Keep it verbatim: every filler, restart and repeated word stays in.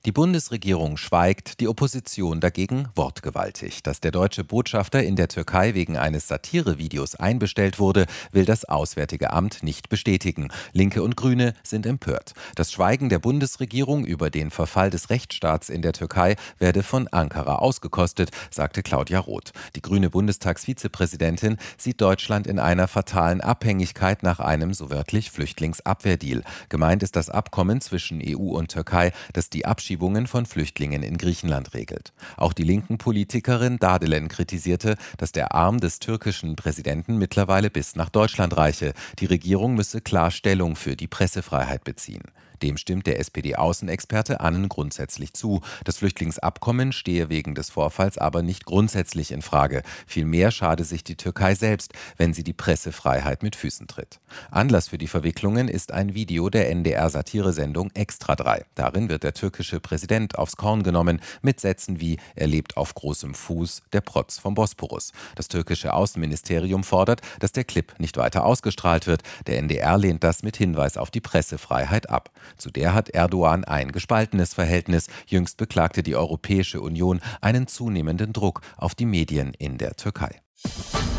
Die Bundesregierung schweigt, die Opposition dagegen wortgewaltig. Dass der deutsche Botschafter in der Türkei wegen eines Satirevideos einbestellt wurde, will das Auswärtige Amt nicht bestätigen. Linke und Grüne sind empört. Das Schweigen der Bundesregierung über den Verfall des Rechtsstaats in der Türkei werde von Ankara ausgekostet, sagte Claudia Roth. Die grüne Bundestagsvizepräsidentin sieht Deutschland in einer fatalen Abhängigkeit nach einem, so wörtlich, Flüchtlingsabwehrdeal. Gemeint ist das Abkommen zwischen E U und Türkei, das die Abschiebungen von Flüchtlingen in Griechenland regelt. Auch die linken Politikerin Dardelen kritisierte, dass der Arm des türkischen Präsidenten mittlerweile bis nach Deutschland reiche. Die Regierung müsse klar Stellung für die Pressefreiheit beziehen. Dem stimmt der S P D-Außenexperte Annen grundsätzlich zu. Das Flüchtlingsabkommen stehe wegen des Vorfalls aber nicht grundsätzlich in Frage. Vielmehr schade sich die Türkei selbst, wenn sie die Pressefreiheit mit Füßen tritt. Anlass für die Verwicklungen ist ein Video der N D R-Satiresendung Extra drei. Darin wird der türkische Präsident aufs Korn genommen mit Sätzen wie „Er lebt auf großem Fuß, der Protz vom Bosporus". Das türkische Außenministerium fordert, dass der Clip nicht weiter ausgestrahlt wird. Der N D R lehnt das mit Hinweis auf die Pressefreiheit ab. Zu der hat Erdogan ein gespaltenes Verhältnis. Jüngst beklagte die Europäische Union einen zunehmenden Druck auf die Medien in der Türkei.